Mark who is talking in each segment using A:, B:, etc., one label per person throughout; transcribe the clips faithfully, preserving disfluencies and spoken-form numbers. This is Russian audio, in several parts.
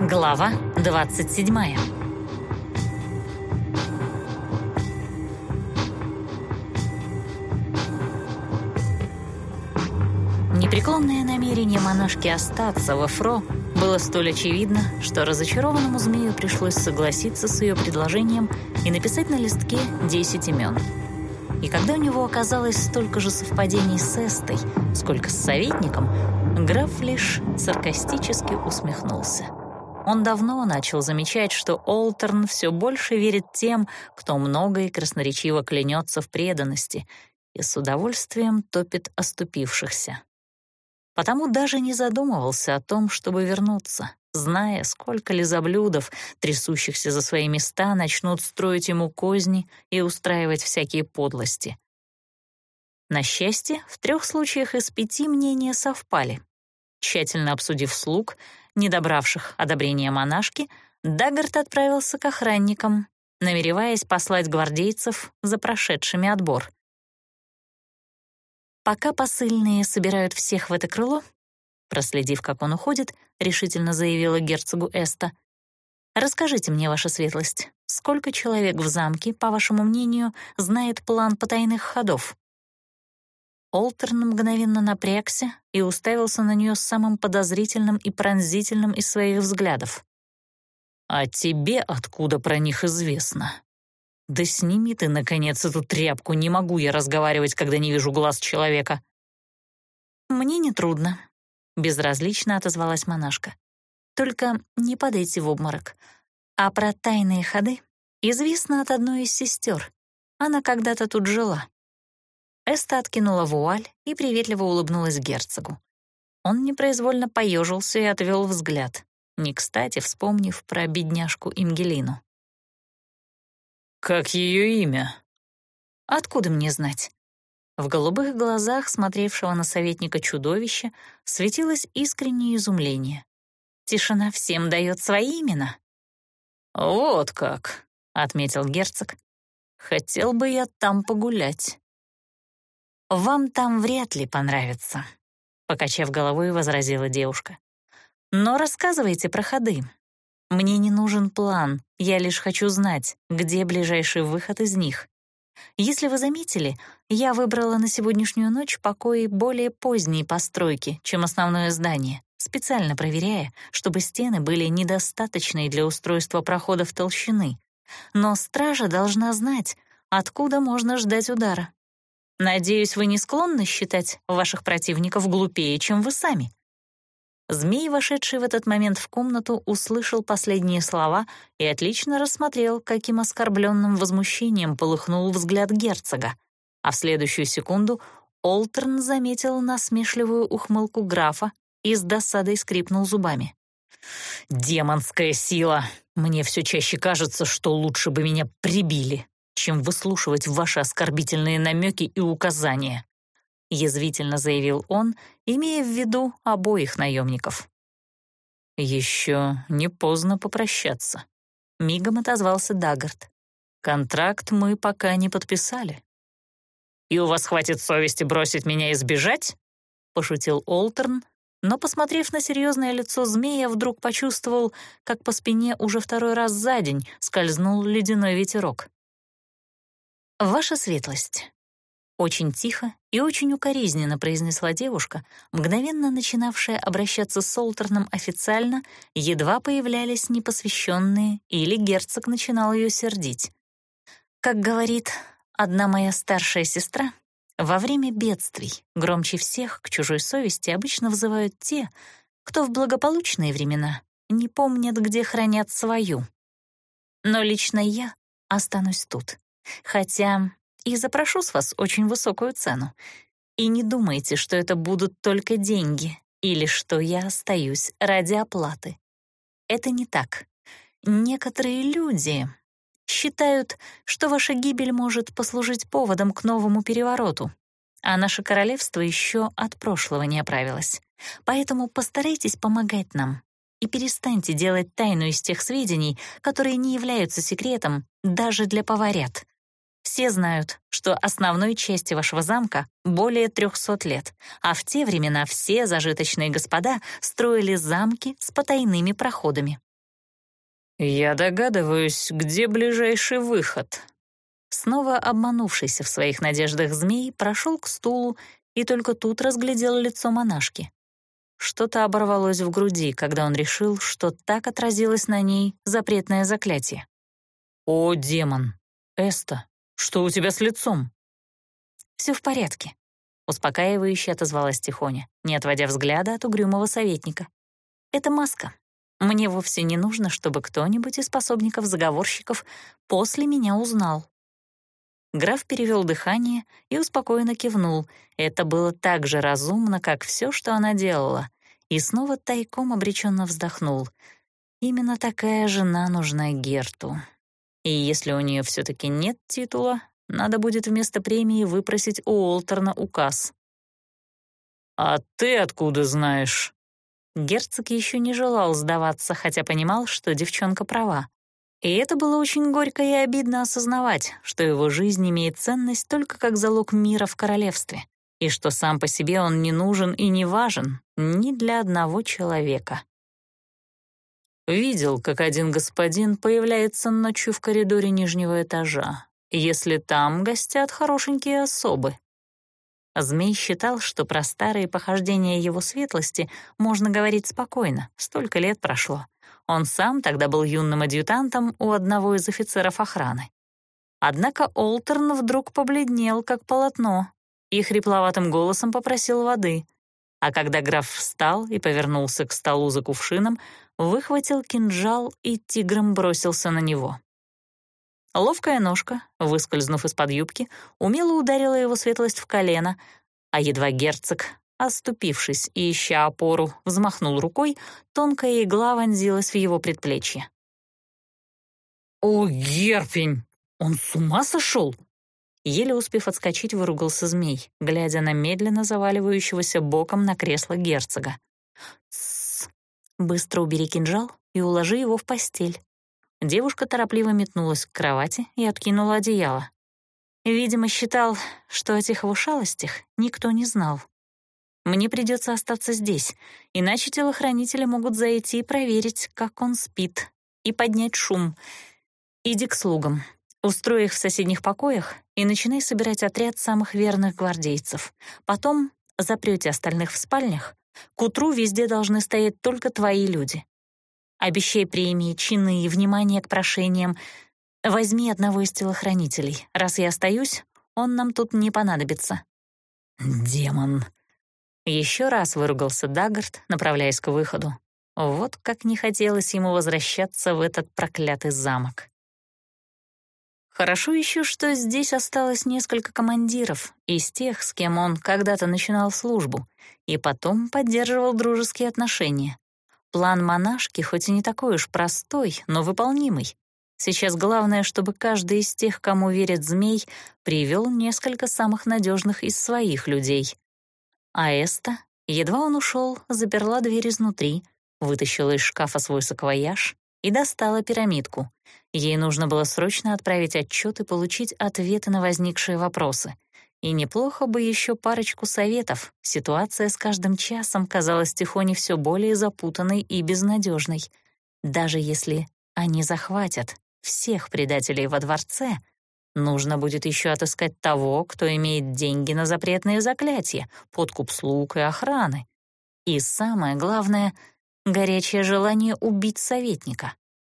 A: Глава двадцать седьмая. Непреклонное намерение монашки остаться в Эфро было столь очевидно, что разочарованному змею пришлось согласиться с ее предложением и написать на листке десять имен. И когда у него оказалось столько же совпадений с Эстой, сколько с советником, граф лишь саркастически усмехнулся. Он давно начал замечать, что Олтерн все больше верит тем, кто много и красноречиво клянется в преданности, и с удовольствием топит оступившихся. Потому даже не задумывался о том, чтобы вернуться, зная, сколько лизоблюдов, трясущихся за свои места, начнут строить ему козни и устраивать всякие подлости. На счастье, в трех случаях из пяти мнения совпали. Тщательно обсудив слуг, не добравших одобрения монашки, Даггарт отправился к охранникам, намереваясь послать гвардейцев за прошедшими отбор. «Пока посыльные собирают всех в это крыло», проследив, как он уходит, решительно заявила герцогу Эста, «расскажите мне, ваша светлость, сколько человек в замке, по вашему мнению, знает план потайных ходов?» Олтерн мгновенно напрягся и уставился на нее с самым подозрительным и пронзительным из своих взглядов. «А тебе откуда про них известно? Да сними ты, наконец, эту тряпку, не могу я разговаривать, когда не вижу глаз человека». «Мне нетрудно», — безразлично отозвалась монашка. «Только не падайте в обморок. А про тайные ходы известно от одной из сестер. Она когда-то тут жила». Эста откинула вуаль и приветливо улыбнулась герцогу. Он непроизвольно поежился и отвел взгляд, не кстати вспомнив про бедняжку Имгелину.
B: «Как ее имя?»
A: «Откуда мне знать?» В голубых глазах смотревшего на советника чудовища светилось искреннее изумление. «Тишина всем дает свои имена».
B: «Вот как», — отметил герцог. «Хотел бы я там погулять».
A: «Вам там вряд ли понравится», — покачав головой, возразила девушка. «Но рассказывайте про ходы. Мне не нужен план, я лишь хочу знать, где ближайший выход из них. Если вы заметили, я выбрала на сегодняшнюю ночь покои более поздней постройки, чем основное здание, специально проверяя, чтобы стены были недостаточной для устройства проходов толщины. Но стража должна знать, откуда можно ждать удара. Надеюсь, вы не склонны считать ваших противников глупее, чем вы сами». Змей, вошедший в этот момент в комнату, услышал последние слова и отлично рассмотрел, каким оскорбленным возмущением полыхнул взгляд герцога, а в следующую секунду Олтерн заметил насмешливую ухмылку графа и с досадой скрипнул зубами.
B: «Демонская сила! Мне все чаще кажется, что лучше бы меня прибили, чем выслушивать ваши оскорбительные намеки и указания», — язвительно заявил он, имея в виду обоих наемников. «Еще не поздно попрощаться»,
A: — мигом отозвался Даггарт.
B: «Контракт мы пока не подписали».
A: «И у вас хватит совести бросить меня и сбежать?» — пошутил Олтерн, но, посмотрев на серьезное лицо змея, вдруг почувствовал, как по спине уже второй раз за день скользнул ледяной ветерок. «Ваша светлость», — очень тихо и очень укоризненно произнесла девушка, мгновенно начинавшая обращаться с Олтерном официально, едва появлялись непосвященные или герцог начинал ее сердить. «Как говорит одна моя старшая сестра, во время бедствий громче всех к чужой совести обычно взывают те, кто в благополучные времена не помнят, где хранят свою. Но лично я останусь тут. Хотя и запрошу с вас очень высокую цену. И не думайте, что это будут только деньги или что я остаюсь ради оплаты. Это не так. Некоторые люди считают, что ваша гибель может послужить поводом к новому перевороту, а наше королевство еще от прошлого не оправилось. Поэтому постарайтесь помогать нам и перестаньте делать тайну из тех сведений, которые не являются секретом даже для поварят. Все знают, что основной части вашего замка более трехсот лет, а в те времена все зажиточные господа строили замки с потайными проходами.
B: «Я догадываюсь, где ближайший выход».
A: Снова обманувшийся в своих надеждах змей прошел к стулу и только тут разглядел лицо монашки. Что-то оборвалось в груди, когда он решил, что так отразилось на ней запретное заклятие.
B: «О, демон! Эста, что у тебя с лицом?»
A: «Все в порядке», — успокаивающе отозвалась Тихоня, не отводя взгляда от угрюмого советника. «Это маска. Мне вовсе не нужно, чтобы кто-нибудь из пособников-заговорщиков после меня узнал». Граф перевел дыхание и успокоенно кивнул. Это было так же разумно, как все, что она делала. И снова тайком обреченно вздохнул. Именно такая жена нужна Герту. И если у нее все-таки нет титула, надо будет вместо премии выпросить у Олтерна указ.
B: «А ты откуда знаешь?»
A: Герцог еще не желал сдаваться, хотя понимал, что девчонка права. И это было очень горько и обидно осознавать, что его жизнь имеет ценность только как залог мира в королевстве, и что сам по себе он не нужен и не важен ни для одного человека.
B: «Видел, как один господин появляется ночью в коридоре нижнего этажа, если там гостят хорошенькие особы».
A: Змей считал, что про старые похождения его светлости можно говорить спокойно, столько лет прошло. Он сам тогда был юным адъютантом у одного из офицеров охраны. Однако Олтерн вдруг побледнел, как полотно, и хрипловатым голосом попросил воды. А когда граф встал и повернулся к столу за кувшином, выхватил кинжал и тигром бросился на него. Ловкая ножка, выскользнув из-под юбки, умело ударила его светлость в колено, а едва герцог, оступившись и ища опору, взмахнул рукой, тонкая игла вонзилась в его предплечье.
B: «О, Герпень! Он с ума сошел?»
A: Еле успев отскочить, выругался змей, глядя на медленно заваливающегося боком на кресло герцога. «Тссс! Быстро убери кинжал и уложи его в постель». Девушка торопливо метнулась к кровати и откинула одеяло. Видимо, считал, что о тех его шалостях никто не знал. Мне придется остаться здесь, иначе телохранители могут зайти и проверить, как он спит, и поднять шум. Иди к слугам, устрой их в соседних покоях и начинай собирать отряд самых верных гвардейцев. Потом запрете остальных в спальнях. К утру везде должны стоять только твои люди. Обещай премии, чины и внимание к прошениям. Возьми одного из телохранителей. Раз я остаюсь, он нам тут не понадобится».
B: «Демон!»
A: Еще раз выругался Даггард, направляясь к выходу. Вот как не хотелось ему возвращаться в этот проклятый замок. Хорошо еще, что здесь осталось несколько командиров из тех, с кем он когда-то начинал службу, и потом поддерживал дружеские отношения. План монашки хоть и не такой уж простой, но выполнимый. Сейчас главное, чтобы каждый из тех, кому верит змей, привел несколько самых надежных из своих людей. А Эста, едва он ушел, заперла дверь изнутри, вытащила из шкафа свой саквояж и достала пирамидку. Ей нужно было срочно отправить отчет и получить ответы на возникшие вопросы. И неплохо бы еще парочку советов. Ситуация с каждым часом казалась Тихоне все более запутанной и безнадежной. Даже если они захватят всех предателей во дворце, нужно будет еще отыскать того, кто имеет деньги на запретные заклятия, подкуп слуг и охраны. И самое главное — горячее желание убить советника.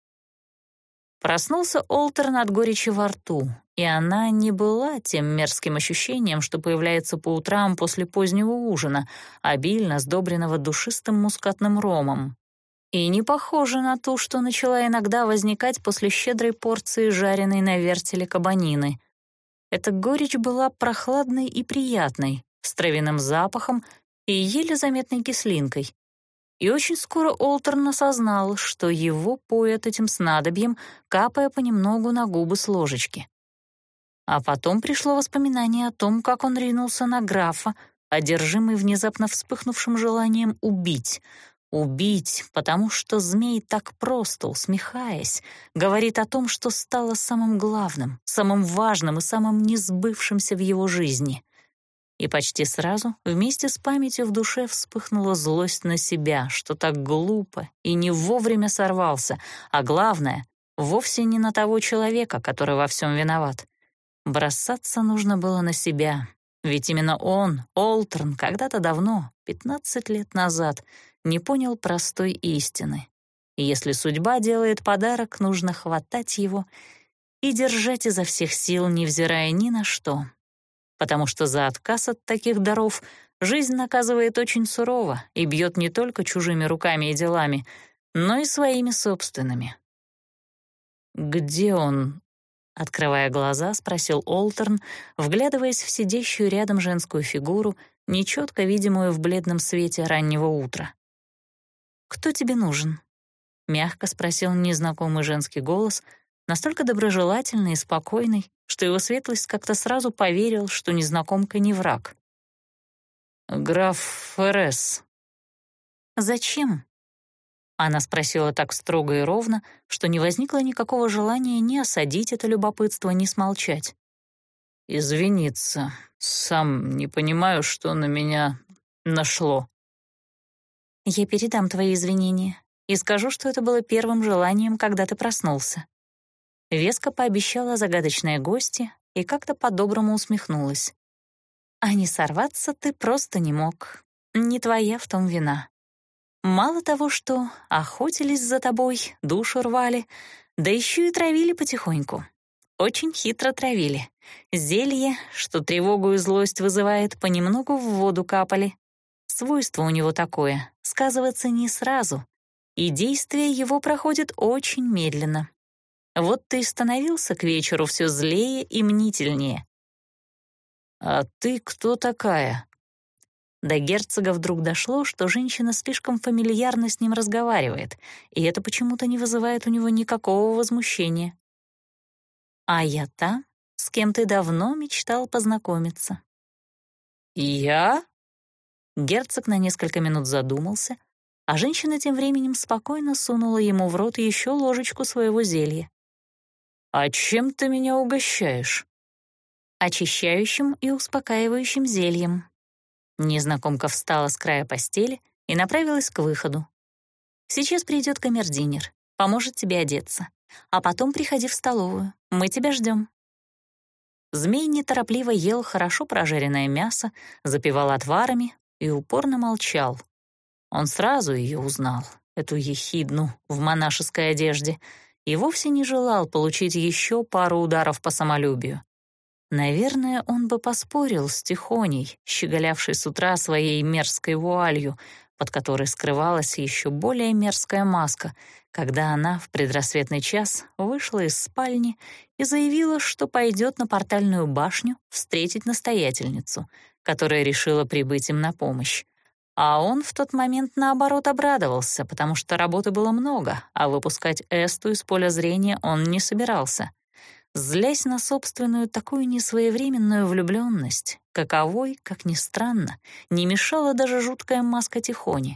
A: Проснулся Олтерн от горечи во рту, и она не была тем мерзким ощущением, что появляется по утрам после позднего ужина, обильно сдобренного душистым мускатным ромом. И не похожа на ту, что начала иногда возникать после щедрой порции жареной на вертеле кабанины. Эта горечь была прохладной и приятной, с травяным запахом и еле заметной кислинкой. И очень скоро Олтерн осознал, что его поят этим снадобьем, капая понемногу на губы с ложечки. А потом пришло воспоминание о том, как он ринулся на графа, одержимый внезапно вспыхнувшим желанием убить. Убить, потому что змей так просто, усмехаясь, говорит о том, что стало самым главным, самым важным и самым несбывшимся в его жизни. И почти сразу вместе с памятью в душе вспыхнула злость на себя, что так глупо и не вовремя сорвался, а главное, вовсе не на того человека, который во всем виноват. Бросаться нужно было на себя, ведь именно он, Олтерн, когда-то давно, пятнадцать лет назад, не понял простой истины. И если судьба делает подарок, нужно хватать его и держать изо всех сил, невзирая ни на что. Потому что за отказ от таких даров жизнь наказывает очень сурово и бьет не только чужими руками и делами, но и своими собственными. «Где он?» — открывая глаза, спросил Олтерн, вглядываясь в сидящую рядом женскую фигуру, нечетко видимую в бледном свете раннего утра. «Кто тебе нужен?» — мягко спросил незнакомый женский голос, настолько доброжелательный и спокойный, что его светлость как-то сразу поверил, что незнакомка не враг. «Граф Феррес». «Зачем?» Она спросила так строго и ровно, что не возникло никакого желания ни осадить это любопытство, ни смолчать. «Извиниться. Сам не понимаю, что на меня нашло». «Я передам твои извинения и скажу, что это было первым желанием, когда ты проснулся». Веско пообещала загадочная гостья и как-то по-доброму усмехнулась. «А не сорваться ты просто не мог. Не твоя в том вина. Мало того, что охотились за тобой, душу рвали, да еще и травили потихоньку. Очень хитро травили. Зелье, что тревогу и злость вызывает, понемногу в воду капали. Свойство у него такое — сказываться не сразу, и действие его проходит очень медленно. Вот ты и становился к вечеру все злее и мнительнее». «А ты кто такая?» До герцога вдруг дошло, что женщина слишком фамильярно с ним разговаривает, и это почему-то не вызывает у него никакого возмущения. «А я та, с кем ты давно мечтал познакомиться». «Я?» Герцог на несколько минут задумался, а женщина тем временем спокойно сунула ему в рот еще ложечку своего зелья. «А чем ты меня угощаешь?» «Очищающим и успокаивающим зельем». Незнакомка встала с края постели и направилась к выходу. «Сейчас придет камердинер, поможет тебе одеться. А потом приходи в столовую, мы тебя ждем». Змей неторопливо ел хорошо прожаренное мясо, запивал отварами и упорно молчал. Он сразу ее узнал, эту ехидну в монашеской одежде, и вовсе не желал получить еще пару ударов по самолюбию. Наверное, он бы поспорил с Тихоней, щеголявшей с утра своей мерзкой вуалью, под которой скрывалась еще более мерзкая маска, когда она в предрассветный час вышла из спальни и заявила, что пойдет на портальную башню встретить настоятельницу, которая решила прибыть им на помощь. А он в тот момент, наоборот, обрадовался, потому что работы было много, а выпускать Эсту из поля зрения он не собирался. Злясь на собственную такую несвоевременную влюбленность, каковой, как ни странно, не мешала даже жуткая маска Тихони.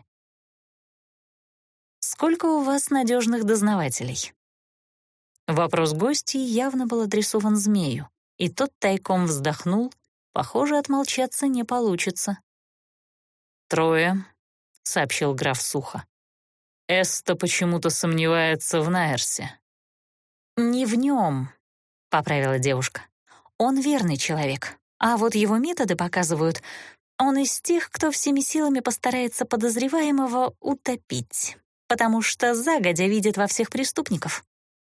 A: «Сколько у вас надежных дознавателей?» Вопрос гостей явно был адресован змею, и тот тайком вздохнул. Похоже, отмолчаться не получится. «Трое», — сообщил граф сухо. «Эста почему-то сомневается в Найерсе». «Не в нем», — поправила девушка. «Он верный человек, а вот его методы показывают, он из тех, кто всеми силами постарается подозреваемого утопить, потому что загодя видит во всех преступников».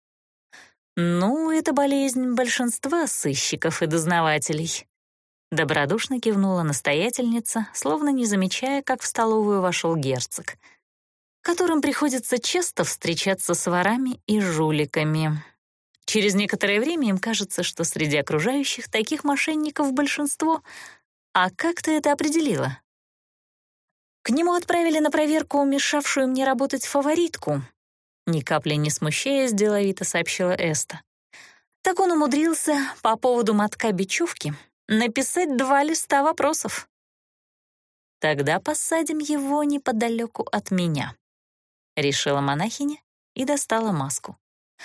A: «Ну, это болезнь большинства сыщиков и дознавателей», — добродушно кивнула настоятельница, словно не замечая, как в столовую вошел герцог, которым приходится часто встречаться с ворами и жуликами. Через некоторое время им кажется, что среди окружающих таких мошенников большинство. А как ты это определила? К нему отправили на проверку мешавшую мне работать фаворитку. Ни капли не смущаясь, деловито сообщила Эста. Так он умудрился по поводу мотка бечевки написать два листа вопросов. Тогда посадим его неподалеку от меня, решила монахиня и достала маску.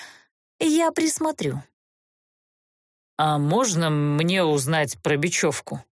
A: Я присмотрю. «А можно мне узнать про бечевку?» —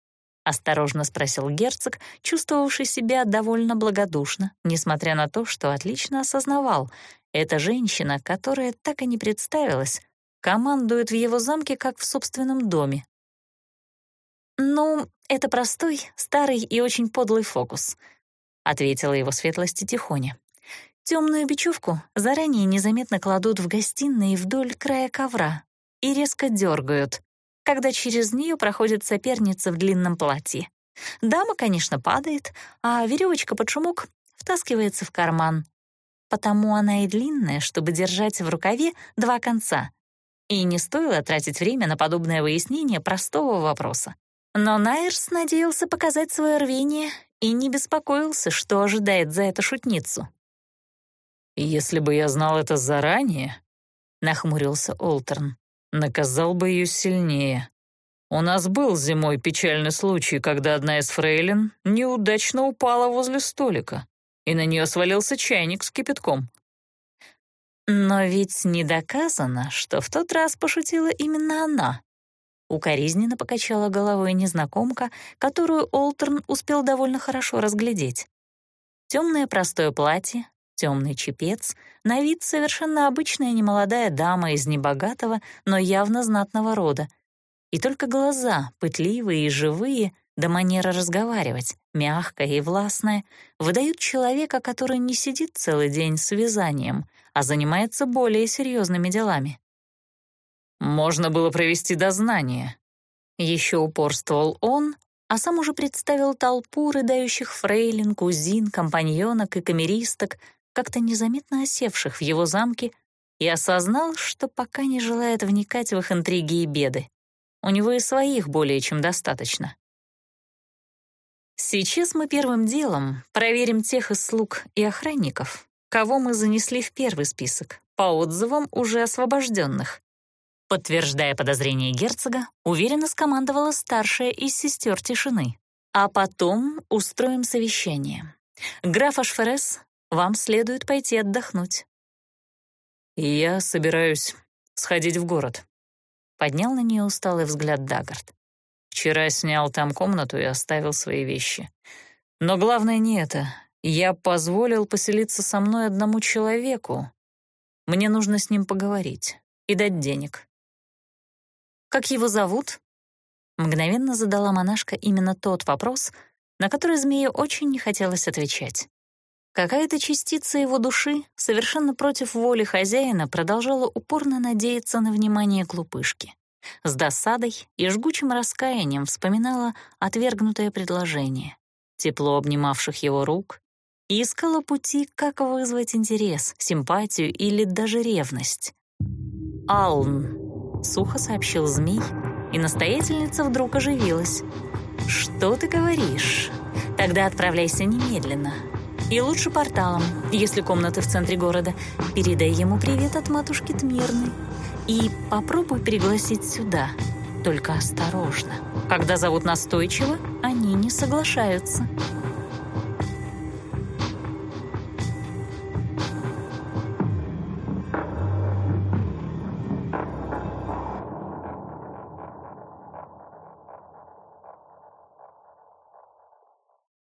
A: осторожно спросил герцог, чувствовавший себя довольно благодушно, несмотря на то, что отлично осознавал, эта женщина, которая так и не представилась, командует в его замке, как в собственном доме. «Ну, это простой, старый и очень подлый фокус», — ответила его светлости тихоня. «Темную бечевку заранее незаметно кладут в гостиной вдоль края ковра и резко дергают, когда через нее проходит соперница в длинном платье. Дама, конечно, падает, а веревочка под шумок втаскивается в карман. Потому она и длинная, чтобы держать в рукаве два конца. И не стоило тратить время на подобное выяснение простого вопроса. Но Найрс надеялся показать свое рвение и не беспокоился, что ожидает за это шутницу.
B: «Если бы я знал это заранее», — нахмурился Олтерн, — «наказал бы ее сильнее. У нас был зимой печальный случай, когда одна из фрейлин неудачно упала возле столика, и на нее свалился чайник с кипятком».
A: «Но ведь не доказано, что в тот раз пошутила именно она», — укоризненно покачала головой незнакомка, которую Олтерн успел довольно хорошо разглядеть. Темное простое платье, темный чепец, на вид совершенно обычная немолодая дама из небогатого, но явно знатного рода. И только глаза, пытливые и живые, да манера разговаривать, мягкая и властная, выдают человека, который не сидит целый день с вязанием, а занимается более серьезными делами.
B: «Можно было провести дознание», — еще упорствовал он, а сам уже представил толпу рыдающих фрейлин, кузин, компаньонок и камеристок, как-то незаметно осевших в его замке, и осознал, что пока не желает вникать в их интриги и беды. У него и своих более чем достаточно. Сейчас мы первым делом проверим тех из слуг и охранников, кого мы занесли в первый список, по отзывам уже освобожденных. Подтверждая подозрения герцога, уверенно скомандовала старшая из сестер тишины. А потом устроим совещание. Граф Ашферес, вам следует пойти отдохнуть. «Я собираюсь сходить в город», — поднял на нее усталый взгляд Даггард. «Вчера снял там комнату и оставил свои вещи. Но главное не это. Я позволил поселиться со мной одному человеку. Мне нужно с ним поговорить и дать денег».
A: «Как его зовут?» Мгновенно задала монашка именно тот вопрос, на который змею очень не хотелось отвечать. Какая-то частица его души, совершенно против воли хозяина, продолжала упорно надеяться на внимание глупышки. С досадой и жгучим раскаянием вспоминала отвергнутое предложение, тепло обнимавших его рук, и искала пути, как вызвать интерес, симпатию или даже ревность. «Алн», — сухо сообщил змей, и настоятельница вдруг оживилась. «Что ты говоришь? Тогда отправляйся немедленно. И лучше порталом, если комнаты в центре города. Передай ему привет от матушки Тмирны. И попробуй пригласить сюда. Только осторожно. Когда зовут настойчиво, они не соглашаются».